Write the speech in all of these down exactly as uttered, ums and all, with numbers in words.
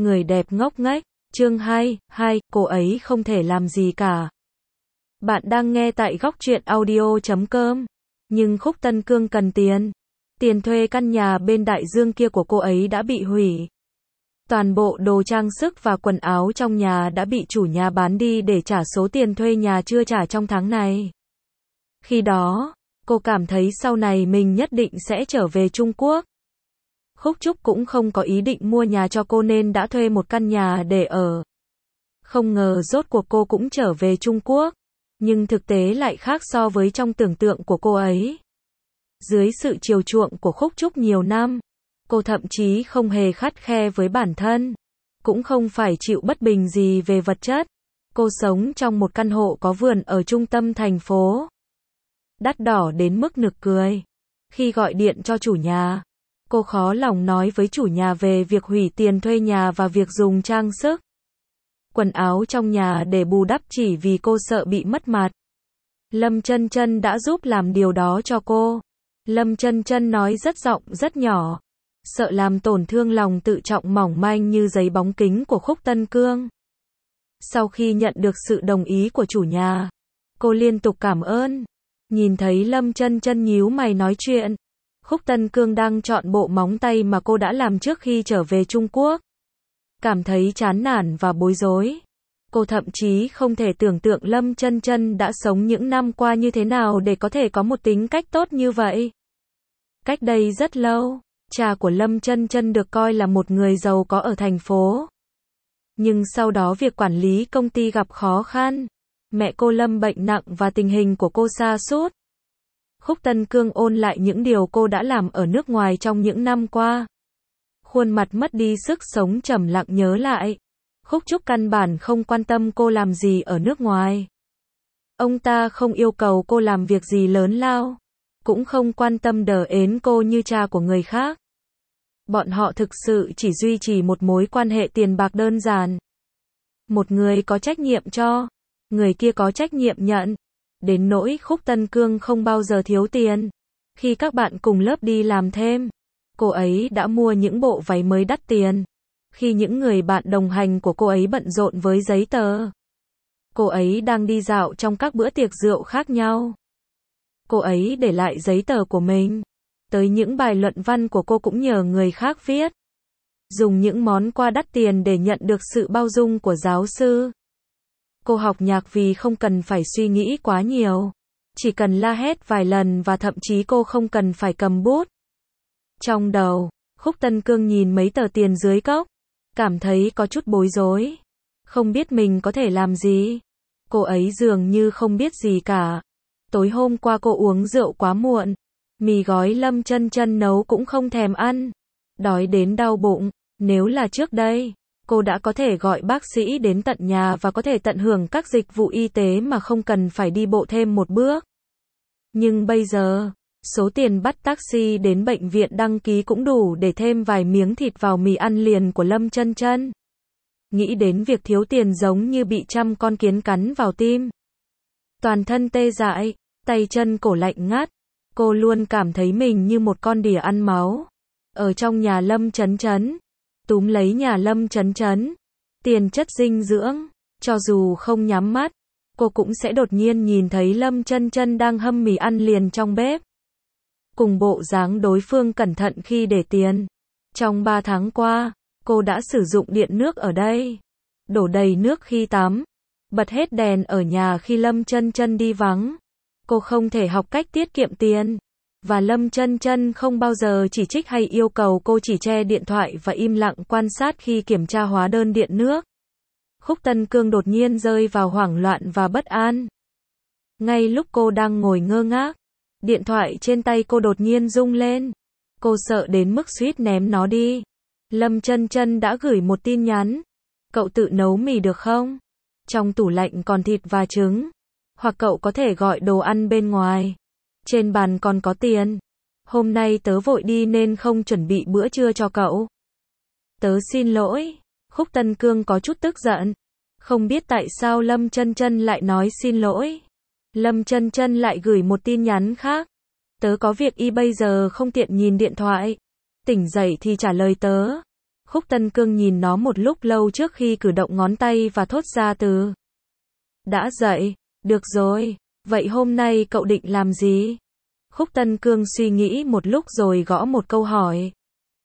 Người đẹp ngốc nghếch, chương hai, hai, cô ấy không thể làm gì cả. Bạn đang nghe tại góc truyện audio chấm com. Nhưng Khúc Tân Cương cần tiền. Tiền thuê căn nhà bên Đại Dương kia của cô ấy đã bị hủy. Toàn bộ đồ trang sức và quần áo trong nhà đã bị chủ nhà bán đi để trả số tiền thuê nhà chưa trả trong tháng này. Khi đó, cô cảm thấy sau này mình nhất định sẽ trở về Trung Quốc. Khúc Trúc cũng không có ý định mua nhà cho cô nên đã thuê một căn nhà để ở. Không ngờ rốt cuộc cô cũng trở về Trung Quốc. Nhưng thực tế lại khác so với trong tưởng tượng của cô ấy. Dưới sự chiều chuộng của Khúc Trúc nhiều năm, cô thậm chí không hề khắt khe với bản thân. Cũng không phải chịu bất bình gì về vật chất. Cô sống trong một căn hộ có vườn ở trung tâm thành phố. Đắt đỏ đến mức nực cười. Khi gọi điện cho chủ nhà, cô khó lòng nói với chủ nhà về việc hủy tiền thuê nhà và việc dùng trang sức, quần áo trong nhà để bù đắp chỉ vì cô sợ bị mất mặt. Lâm Chân Chân đã giúp làm điều đó cho cô. Lâm Chân Chân nói rất giọng rất nhỏ, sợ làm tổn thương lòng tự trọng mỏng manh như giấy bóng kính của Khúc Tân Cương. Sau khi nhận được sự đồng ý của chủ nhà, cô liên tục cảm ơn. Nhìn thấy Lâm Chân Chân nhíu mày nói chuyện, Khúc Tân Cương đang chọn bộ móng tay mà cô đã làm trước khi trở về Trung Quốc. Cảm thấy chán nản và bối rối. Cô thậm chí không thể tưởng tượng Lâm Chân Chân đã sống những năm qua như thế nào để có thể có một tính cách tốt như vậy. Cách đây rất lâu, cha của Lâm Chân Chân được coi là một người giàu có ở thành phố. Nhưng sau đó việc quản lý công ty gặp khó khăn. Mẹ cô Lâm bệnh nặng và tình hình của cô sa sút. Khúc Tân Cương ôn lại những điều cô đã làm ở nước ngoài trong những năm qua. Khuôn mặt mất đi sức sống trầm lặng nhớ lại. Khúc Trúc căn bản không quan tâm cô làm gì ở nước ngoài. Ông ta không yêu cầu cô làm việc gì lớn lao. Cũng không quan tâm đờ ến cô như cha của người khác. Bọn họ thực sự chỉ duy trì một mối quan hệ tiền bạc đơn giản. Một người có trách nhiệm cho, người kia có trách nhiệm nhận. Đến nỗi Khúc Tân Cương không bao giờ thiếu tiền. Khi các bạn cùng lớp đi làm thêm, cô ấy đã mua những bộ váy mới đắt tiền. Khi những người bạn đồng hành của cô ấy bận rộn với giấy tờ, cô ấy đang đi dạo trong các bữa tiệc rượu khác nhau. Cô ấy để lại giấy tờ của mình. Tới những bài luận văn của cô cũng nhờ người khác viết. Dùng những món quà đắt tiền để nhận được sự bao dung của giáo sư. Cô học nhạc vì không cần phải suy nghĩ quá nhiều. Chỉ cần la hét vài lần và thậm chí cô không cần phải cầm bút. Trong đầu, Khúc Tân Cương nhìn mấy tờ tiền dưới cốc. Cảm thấy có chút bối rối. Không biết mình có thể làm gì. Cô ấy dường như không biết gì cả. Tối hôm qua cô uống rượu quá muộn. Mì gói Lâm Chân Chân nấu cũng không thèm ăn. Đói đến đau bụng. Nếu là trước đây, cô đã có thể gọi bác sĩ đến tận nhà và có thể tận hưởng các dịch vụ y tế mà không cần phải đi bộ thêm một bước. Nhưng bây giờ, số tiền bắt taxi đến bệnh viện đăng ký cũng đủ để thêm vài miếng thịt vào mì ăn liền của Lâm Chân Chân. Nghĩ đến việc thiếu tiền giống như bị trăm con kiến cắn vào tim. Toàn thân tê dại, tay chân cổ lạnh ngắt. Cô luôn cảm thấy mình như một con đỉa ăn máu. Ở trong nhà Lâm Chấn Chấn. Túm lấy nhà Lâm Chấn Chấn. Tiền chất dinh dưỡng. Cho dù không nhắm mắt, cô cũng sẽ đột nhiên nhìn thấy Lâm Chân Chân đang hâm mì ăn liền trong bếp. Cùng bộ dáng đối phương cẩn thận khi để tiền. Trong ba tháng qua, cô đã sử dụng điện nước ở đây. Đổ đầy nước khi tắm. Bật hết đèn ở nhà khi Lâm Chân Chân đi vắng. Cô không thể học cách tiết kiệm tiền. Và Lâm Chân Chân không bao giờ chỉ trích hay yêu cầu cô chỉ che điện thoại và im lặng quan sát khi kiểm tra hóa đơn điện nước. Khúc Tân Cương đột nhiên rơi vào hoảng loạn và bất an. Ngay lúc cô đang ngồi ngơ ngác, điện thoại trên tay cô đột nhiên rung lên. Cô sợ đến mức suýt ném nó đi. Lâm Chân Chân đã gửi một tin nhắn. Cậu tự nấu mì được không? Trong tủ lạnh còn thịt và trứng. Hoặc cậu có thể gọi đồ ăn bên ngoài. Trên bàn còn có tiền. Hôm nay tớ vội đi nên không chuẩn bị bữa trưa cho cậu. Tớ xin lỗi. Khúc Tân Cương có chút tức giận. Không biết tại sao Lâm Chân Chân lại nói xin lỗi. Lâm Chân Chân lại gửi một tin nhắn khác. Tớ có việc y bây giờ không tiện nhìn điện thoại. Tỉnh dậy thì trả lời tớ. Khúc Tân Cương nhìn nó một lúc lâu trước khi cử động ngón tay và thốt ra từ. Đã dậy, được rồi, vậy hôm nay cậu định làm gì? Khúc Tân Cương suy nghĩ một lúc rồi gõ một câu hỏi.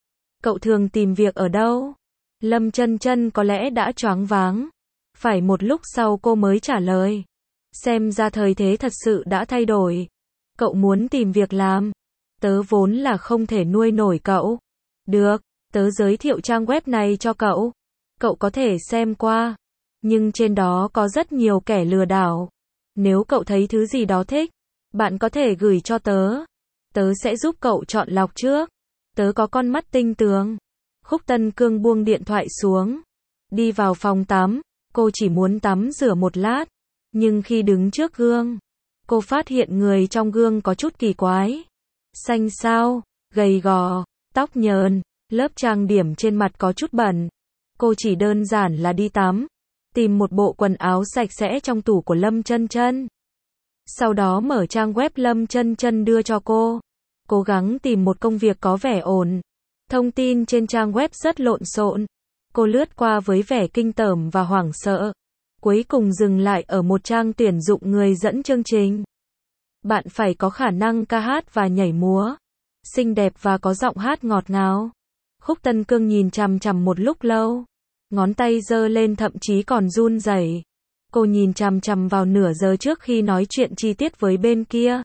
Cậu thường tìm việc ở đâu? Lâm Chân Chân có lẽ đã choáng váng. Phải một lúc sau cô mới trả lời. Xem ra thời thế thật sự đã thay đổi. Cậu muốn tìm việc làm. Tớ vốn là không thể nuôi nổi cậu. Được, tớ giới thiệu trang web này cho cậu. Cậu có thể xem qua. Nhưng trên đó có rất nhiều kẻ lừa đảo. Nếu cậu thấy thứ gì đó thích, bạn có thể gửi cho tớ. Tớ sẽ giúp cậu chọn lọc trước. Tớ có con mắt tinh tường. Khúc Tân Cương buông điện thoại xuống. Đi vào phòng tắm. Cô chỉ muốn tắm rửa một lát. Nhưng khi đứng trước gương, cô phát hiện người trong gương có chút kỳ quái. Xanh xao, gầy gò, tóc nhờn, lớp trang điểm trên mặt có chút bẩn. Cô chỉ đơn giản là đi tắm. Tìm một bộ quần áo sạch sẽ trong tủ của Lâm Chân Chân. Sau đó mở trang web Lâm Chân Chân đưa cho cô. Cố gắng tìm một công việc có vẻ ổn. Thông tin trên trang web rất lộn xộn. Cô lướt qua với vẻ kinh tởm và hoảng sợ. Cuối cùng dừng lại ở một trang tuyển dụng người dẫn chương trình. Bạn phải có khả năng ca hát và nhảy múa. Xinh đẹp và có giọng hát ngọt ngào. Khúc Tân Cương nhìn chằm chằm một lúc lâu. Ngón tay giơ lên thậm chí còn run rẩy. Cô nhìn chằm chằm vào nửa giờ trước khi nói chuyện chi tiết với bên kia.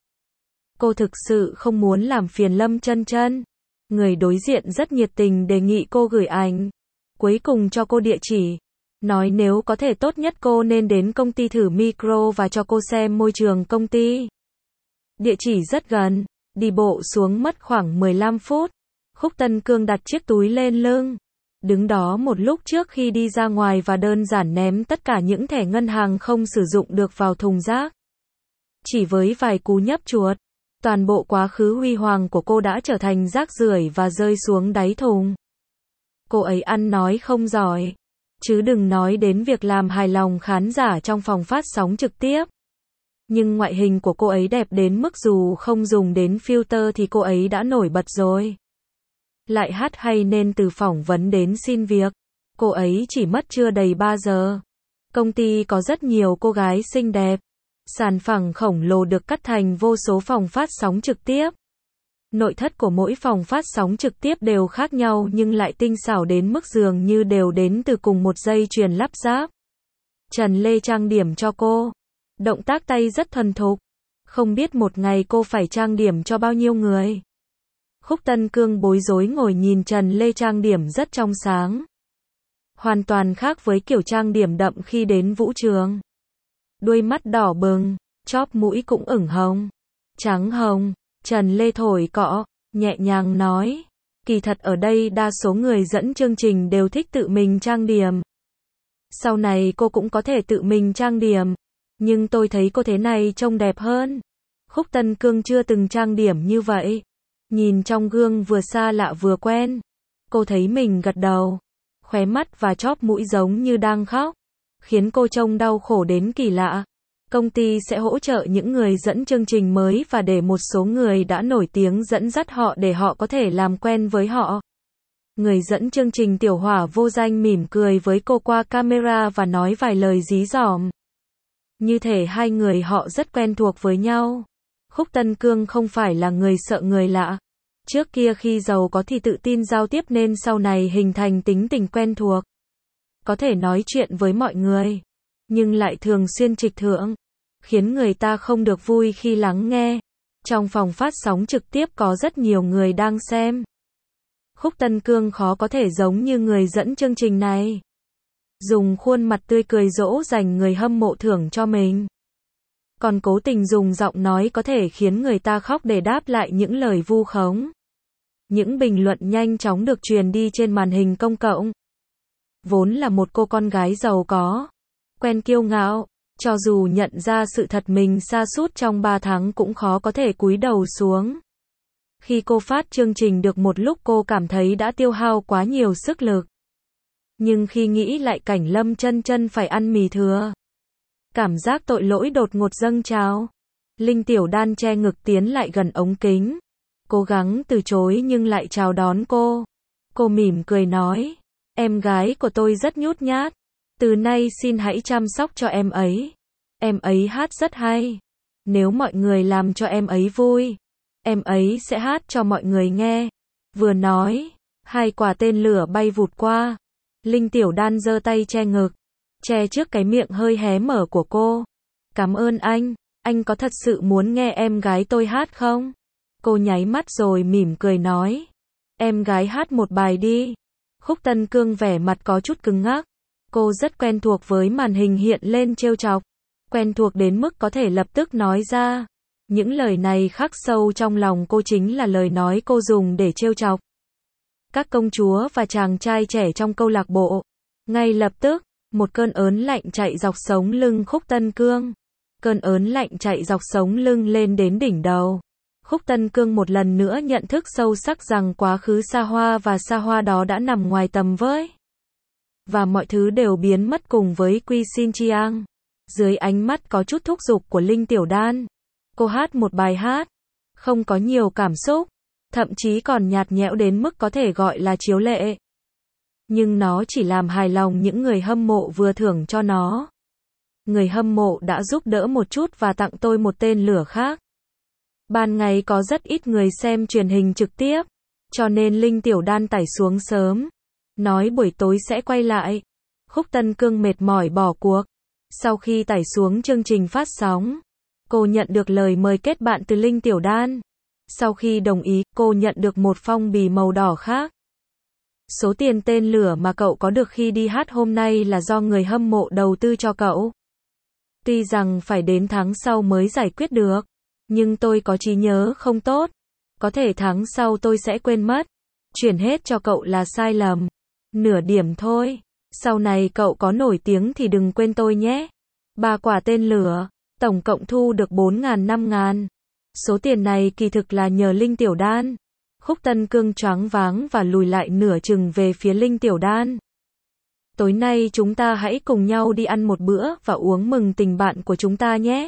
Cô thực sự không muốn làm phiền Lâm Chân Chân. Người đối diện rất nhiệt tình đề nghị cô gửi ảnh. Cuối cùng cho cô địa chỉ. Nói nếu có thể tốt nhất cô nên đến công ty thử micro và cho cô xem môi trường công ty. Địa chỉ rất gần. Đi bộ xuống mất khoảng mười lăm phút. Khúc Tân Cương đặt chiếc túi lên lưng. Đứng đó một lúc trước khi đi ra ngoài và đơn giản ném tất cả những thẻ ngân hàng không sử dụng được vào thùng rác. Chỉ với vài cú nhấp chuột, toàn bộ quá khứ huy hoàng của cô đã trở thành rác rưởi và rơi xuống đáy thùng. Cô ấy ăn nói không giỏi, chứ đừng nói đến việc làm hài lòng khán giả trong phòng phát sóng trực tiếp. Nhưng ngoại hình của cô ấy đẹp đến mức dù không dùng đến filter thì cô ấy đã nổi bật rồi. Lại hát hay nên từ phỏng vấn đến xin việc, cô ấy chỉ mất chưa đầy ba giờ. Công ty có rất nhiều cô gái xinh đẹp. Sàn phẳng khổng lồ được cắt thành vô số phòng phát sóng trực tiếp. Nội thất của mỗi phòng phát sóng trực tiếp đều khác nhau nhưng lại tinh xảo đến mức dường như đều đến từ cùng một dây chuyền lắp ráp. Trần Lê trang điểm cho cô. Động tác tay rất thuần thục. Không biết một ngày cô phải trang điểm cho bao nhiêu người. Khúc Tân Cương bối rối ngồi nhìn Trần Lê trang điểm rất trong sáng. Hoàn toàn khác với kiểu trang điểm đậm khi đến vũ trường. Đuôi mắt đỏ bừng, chóp mũi cũng ửng hồng. Trắng hồng, Trần Lê thổi cọ, nhẹ nhàng nói. Kỳ thật ở đây đa số người dẫn chương trình đều thích tự mình trang điểm. Sau này cô cũng có thể tự mình trang điểm. Nhưng tôi thấy cô thế này trông đẹp hơn. Khúc Tân Cương chưa từng trang điểm như vậy. Nhìn trong gương vừa xa lạ vừa quen. Cô thấy mình gật đầu. Khóe mắt và chóp mũi giống như đang khóc. Khiến cô trông đau khổ đến kỳ lạ. Công ty sẽ hỗ trợ những người dẫn chương trình mới và để một số người đã nổi tiếng dẫn dắt họ để họ có thể làm quen với họ. Người dẫn chương trình Tiểu Hỏa vô danh mỉm cười với cô qua camera và nói vài lời dí dỏm. Như thể hai người họ rất quen thuộc với nhau. Khúc Tân Cương không phải là người sợ người lạ. Trước kia khi giàu có thì tự tin giao tiếp nên sau này hình thành tính tình quen thuộc. Có thể nói chuyện với mọi người, nhưng lại thường xuyên trịch thượng, khiến người ta không được vui khi lắng nghe. Trong phòng phát sóng trực tiếp có rất nhiều người đang xem. Khúc Tân Cương khó có thể giống như người dẫn chương trình này. Dùng khuôn mặt tươi cười dỗ dành người hâm mộ thưởng cho mình. Còn cố tình dùng giọng nói có thể khiến người ta khóc để đáp lại những lời vu khống. Những bình luận nhanh chóng được truyền đi trên màn hình công cộng. Vốn là một cô con gái giàu có, quen kiêu ngạo, cho dù nhận ra sự thật mình sa sút trong ba tháng cũng khó có thể cúi đầu xuống. Khi cô phát chương trình được một lúc cô cảm thấy đã tiêu hao quá nhiều sức lực. Nhưng khi nghĩ lại cảnh Lâm Chân Chân phải ăn mì thừa, cảm giác tội lỗi đột ngột dâng trào. Linh Tiểu Đan che ngực tiến lại gần ống kính, cố gắng từ chối nhưng lại chào đón cô. Cô mỉm cười nói, Em gái của tôi rất nhút nhát. Từ nay xin hãy chăm sóc cho em ấy. Em ấy hát rất hay. Nếu mọi người làm cho em ấy vui, em ấy sẽ hát cho mọi người nghe. Vừa nói, hai quả tên lửa bay vụt qua. Linh Tiểu Đan giơ tay che ngực, che trước cái miệng hơi hé mở của cô. Cảm ơn anh, anh có thật sự muốn nghe em gái tôi hát không? Cô nháy mắt rồi mỉm cười nói. Em gái hát một bài đi. Khúc Tân Cương vẻ mặt có chút cứng ngắc. Cô rất quen thuộc với màn hình hiện lên trêu chọc. Quen thuộc đến mức có thể lập tức nói ra. Những lời này khắc sâu trong lòng cô, chính là lời nói cô dùng để trêu chọc các công chúa và chàng trai trẻ trong câu lạc bộ. Ngay lập tức, một cơn ớn lạnh chạy dọc sống lưng Khúc Tân Cương. Cơn ớn lạnh chạy dọc sống lưng lên đến đỉnh đầu. Khúc Tân Cương một lần nữa nhận thức sâu sắc rằng quá khứ xa hoa và xa hoa đó đã nằm ngoài tầm với. Và mọi thứ đều biến mất cùng với Quy Xin Chiang. Dưới ánh mắt có chút thúc giục của Linh Tiểu Đan, cô hát một bài hát, không có nhiều cảm xúc, thậm chí còn nhạt nhẽo đến mức có thể gọi là chiếu lệ. Nhưng nó chỉ làm hài lòng những người hâm mộ vừa thưởng cho nó. Người hâm mộ đã giúp đỡ một chút và tặng tôi một tên lửa khác. Ban ngày có rất ít người xem truyền hình trực tiếp, cho nên Linh Tiểu Đan tải xuống sớm, nói buổi tối sẽ quay lại. Khúc Tân Cương mệt mỏi bỏ cuộc. Sau khi tải xuống chương trình phát sóng, cô nhận được lời mời kết bạn từ Linh Tiểu Đan. Sau khi đồng ý, cô nhận được một phong bì màu đỏ khác. Số tiền tên lửa mà cậu có được khi đi hát hôm nay là do người hâm mộ đầu tư cho cậu. Tuy rằng phải đến tháng sau mới giải quyết được, nhưng tôi có trí nhớ không tốt. Có thể tháng sau tôi sẽ quên mất. Chuyển hết cho cậu là sai lầm. Nửa điểm thôi. Sau này cậu có nổi tiếng thì đừng quên tôi nhé. Ba quả tên lửa, tổng cộng thu được bốn ngàn năm ngàn. Số tiền này kỳ thực là nhờ Linh Tiểu Đan. Khúc Tân Cương choáng váng và lùi lại nửa chừng về phía Linh Tiểu Đan. Tối nay chúng ta hãy cùng nhau đi ăn một bữa và uống mừng tình bạn của chúng ta nhé.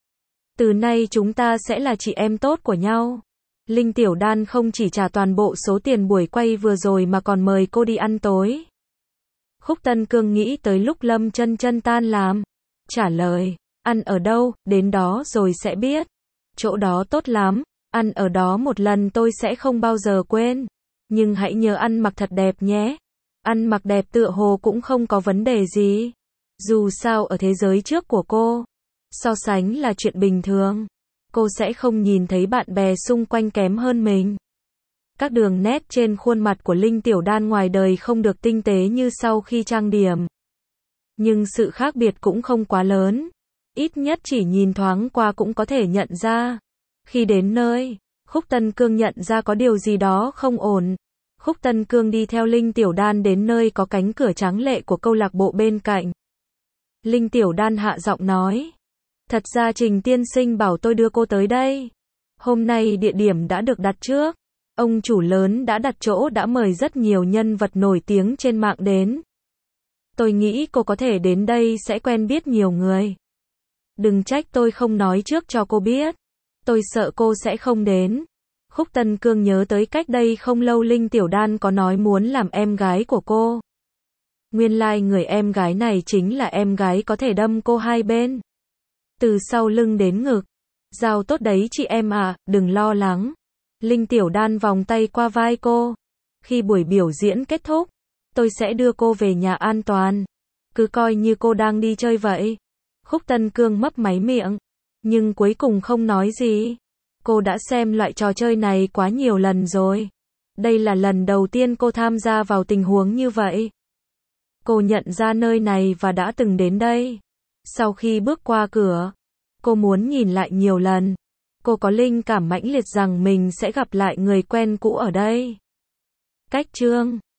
Từ nay chúng ta sẽ là chị em tốt của nhau. Linh Tiểu Đan không chỉ trả toàn bộ số tiền buổi quay vừa rồi mà còn mời cô đi ăn tối. Khúc Tân Cương nghĩ tới lúc Lâm Chân Chân tan làm. Trả lời, ăn ở đâu, đến đó rồi sẽ biết. Chỗ đó tốt lắm, ăn ở đó một lần tôi sẽ không bao giờ quên. Nhưng hãy nhớ ăn mặc thật đẹp nhé. Ăn mặc đẹp tựa hồ cũng không có vấn đề gì. Dù sao ở thế giới trước của cô, so sánh là chuyện bình thường. Cô sẽ không nhìn thấy bạn bè xung quanh kém hơn mình. Các đường nét trên khuôn mặt của Linh Tiểu Đan ngoài đời không được tinh tế như sau khi trang điểm. Nhưng sự khác biệt cũng không quá lớn. Ít nhất chỉ nhìn thoáng qua cũng có thể nhận ra. Khi đến nơi, Khúc Tân Cương nhận ra có điều gì đó không ổn. Khúc Tân Cương đi theo Linh Tiểu Đan đến nơi có cánh cửa tráng lệ của câu lạc bộ bên cạnh. Linh Tiểu Đan hạ giọng nói. Thật ra Trình tiên sinh bảo tôi đưa cô tới đây. Hôm nay địa điểm đã được đặt trước. Ông chủ lớn đã đặt chỗ, đã mời rất nhiều nhân vật nổi tiếng trên mạng đến. Tôi nghĩ cô có thể đến đây sẽ quen biết nhiều người. Đừng trách tôi không nói trước cho cô biết. Tôi sợ cô sẽ không đến. Khúc Tân Cương nhớ tới cách đây không lâu Linh Tiểu Đan có nói muốn làm em gái của cô. Nguyên lai like người em gái này chính là em gái có thể đâm cô hai bên. Từ sau lưng đến ngực. Giao tốt đấy chị em à, đừng lo lắng. Linh Tiểu Đan vòng tay qua vai cô. Khi buổi biểu diễn kết thúc, tôi sẽ đưa cô về nhà an toàn. Cứ coi như cô đang đi chơi vậy. Khúc Tân Cương mấp máy miệng, nhưng cuối cùng không nói gì. Cô đã xem loại trò chơi này quá nhiều lần rồi. Đây là lần đầu tiên cô tham gia vào tình huống như vậy. Cô nhận ra nơi này và đã từng đến đây. Sau khi bước qua cửa, cô muốn nhìn lại nhiều lần. Cô có linh cảm mãnh liệt rằng mình sẽ gặp lại người quen cũ ở đây. Cách chương